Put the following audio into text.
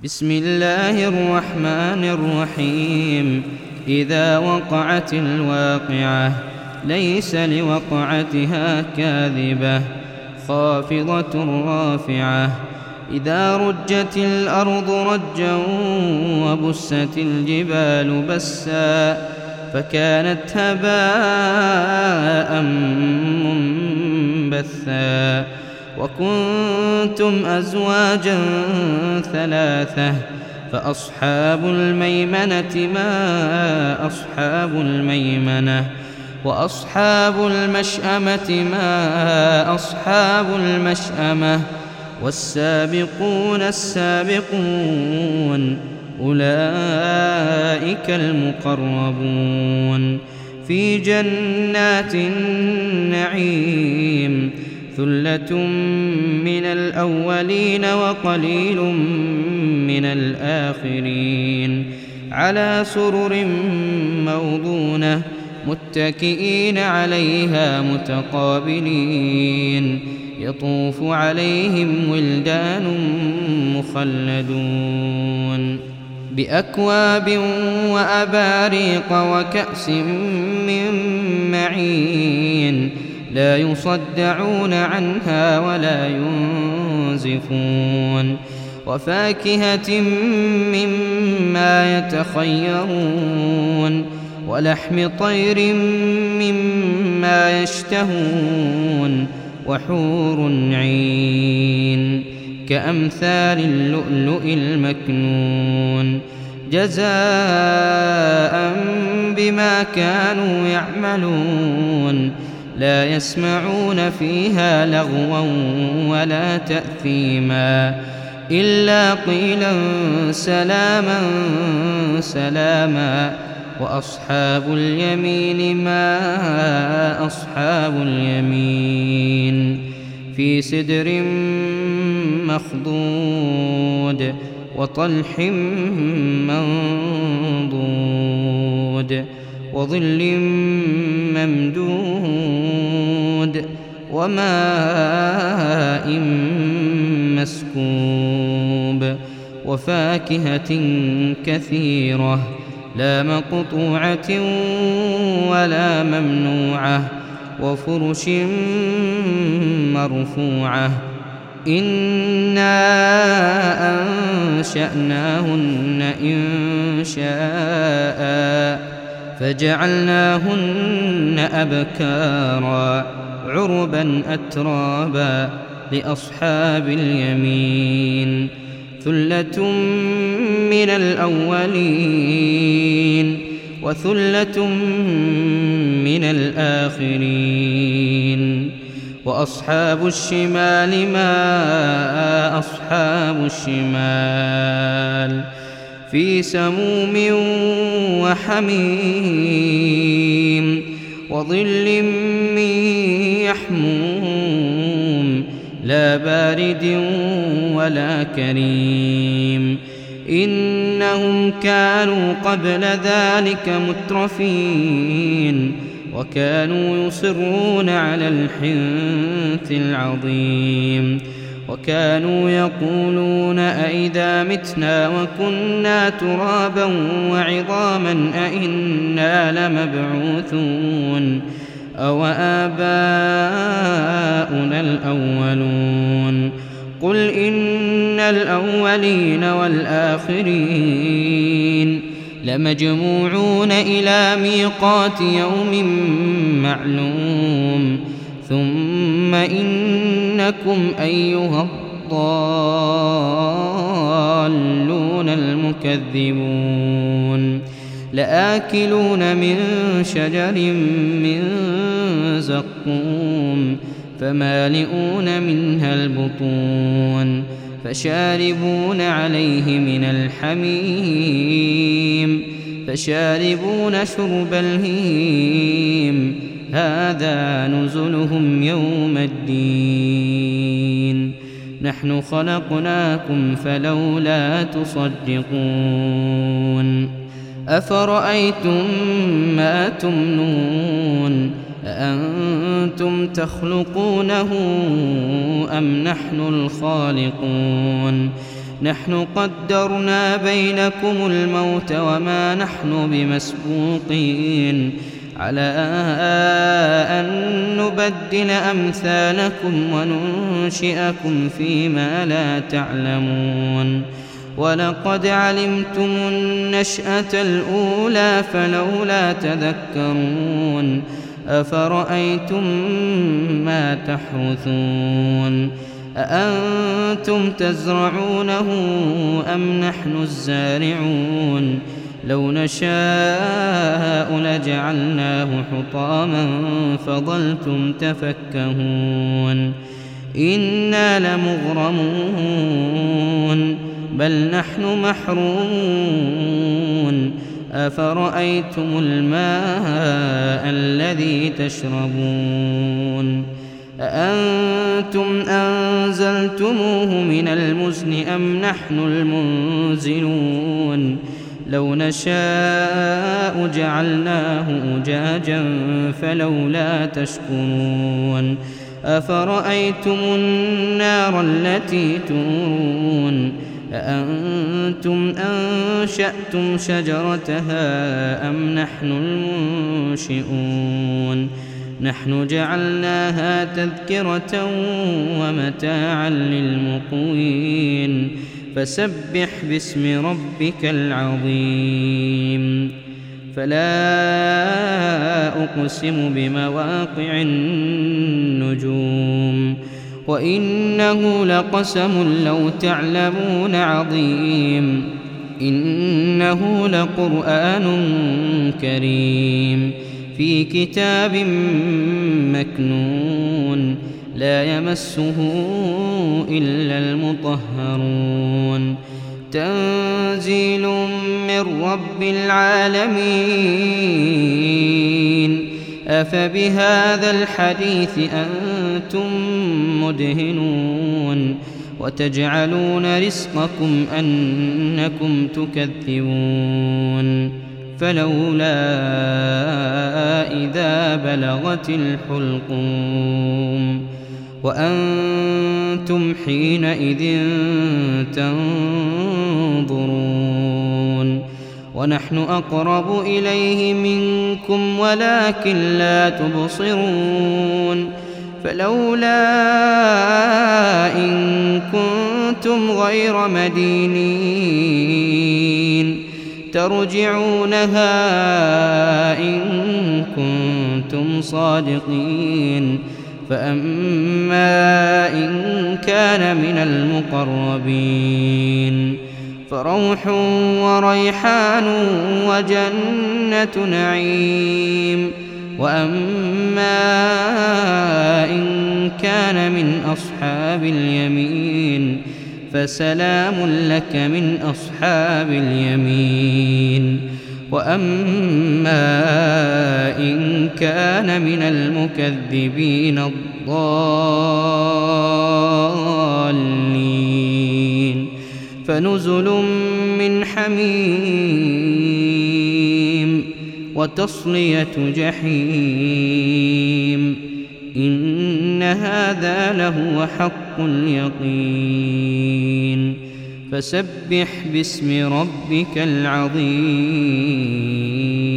بسم الله الرحمن الرحيم. إذا وقعت الواقعة ليس لوقعتها كاذبة خافضة رافعة. إذا رجت الأرض رجا وبست الجبال بسا فكانت هباء منبثا. وكنتم أزواجا ثلاثة فأصحاب الميمنة ما أصحاب الميمنة وأصحاب المشأمة ما أصحاب المشأمة والسابقون السابقون أولئك المقربون في جنات النعيم. ثلة من الأولين وقليل من الآخرين على سرر موضونة متكئين عليها متقابلين. يطوف عليهم ولدان مخلدون بأكواب وأباريق وكأس من معين لا يصدعون عنها ولا ينزفون. وفاكهة مما يتخيرون ولحم طير مما يشتهون وحور عين كأمثال اللؤلؤ المكنون جزاء بما كانوا يعملون. لا يسمعون فيها لغوا ولا تأثيما إلا قيلا سلاما سلاما. وأصحاب اليمين ما أصحاب اليمين في سدر مخضود وطلح منضود وظل ممدود وماء مسكوب وفاكهة كثيرة لا مقطوعة ولا ممنوعة وفرش مرفوعة. إنا أنشأناهن إنشاء فجعلناهن أبكارا عربا أترابا لأصحاب اليمين. ثلة من الأولين وثلة من الآخرين. وأصحاب الشمال ما أصحاب الشمال في سموم وحميم وظل من يحموم لا بارد ولا كريم. إنهم كانوا قبل ذلك مترفين وكانوا يصرون على الحنث العظيم وكانوا يقولون أئذا متنا وكنا ترابا وعظاما أئنا لمبعوثون أو آباؤنا الأولون. قل إن الأولين والآخرين لمجموعون إلى ميقات يوم معلوم. ثم إنكم أيها الضالون المكذبون لآكلون من شجر من زقوم فمالئون منها البطون فشاربون عليه من الحميم فشاربون شرب الهيم هذا نزلهم يوم الدين. نحن خلقناكم فلولا تصدقون. أفرأيتم ما تمنون أأنتم تخلقونه أم نحن الخالقون نحن قدرنا بينكم الموت وما نحن بمسبوقين على أن نبدل أمثالكم وننشئكم فيما لا تعلمون ولقد علمتم النشأة الأولى فلولا تذكرون أفرأيتم ما تحرثون أأنتم تزرعونه أم نحن الزارعون لو نشاء لجعلناه حطاما فظلتم تفكهون إنا لمغرمون بل نحن محرومون أفرأيتم الماء الذي تشربون أأنتم أنزلتموه من المزن أم نحن المنزلون لو نشاء جعلناه أجاجا فلولا تشكرون أفرأيتم النار التي تورون أأنتم أنشأتم شجرتها أم نحن المنشئون نحن جعلناها تذكرة ومتاعا للمقوين فسبح باسم ربك العظيم فلا أقسم بمواقع النجوم وإنه لقسم لو تعلمون عظيم إنه لقرآن كريم في كتاب مكنون لا يمسه إلا المطهرون تنزيل من رب العالمين أفبهذا الحديث أنتم مدهنون وتجعلون رزقكم أنكم تكذبون فلولا إذا بلغت الحلقوم وأنتم حينئذ تنظرون ونحن أقرب إليه منكم ولكن لا تبصرون فلولا إن كنتم غير مدينين ترجعونها إن كنتم صادقين فأما إن كان من المقربين فروح وريحان وجنة نعيم وأما إن كان من أصحاب اليمين فسلام لك من أصحاب اليمين وأما إن كان من المكذبين الضالين فنزل من حميم وتصلية جحيم إن هذا لهو حق اليقين فسبح باسم ربك العظيم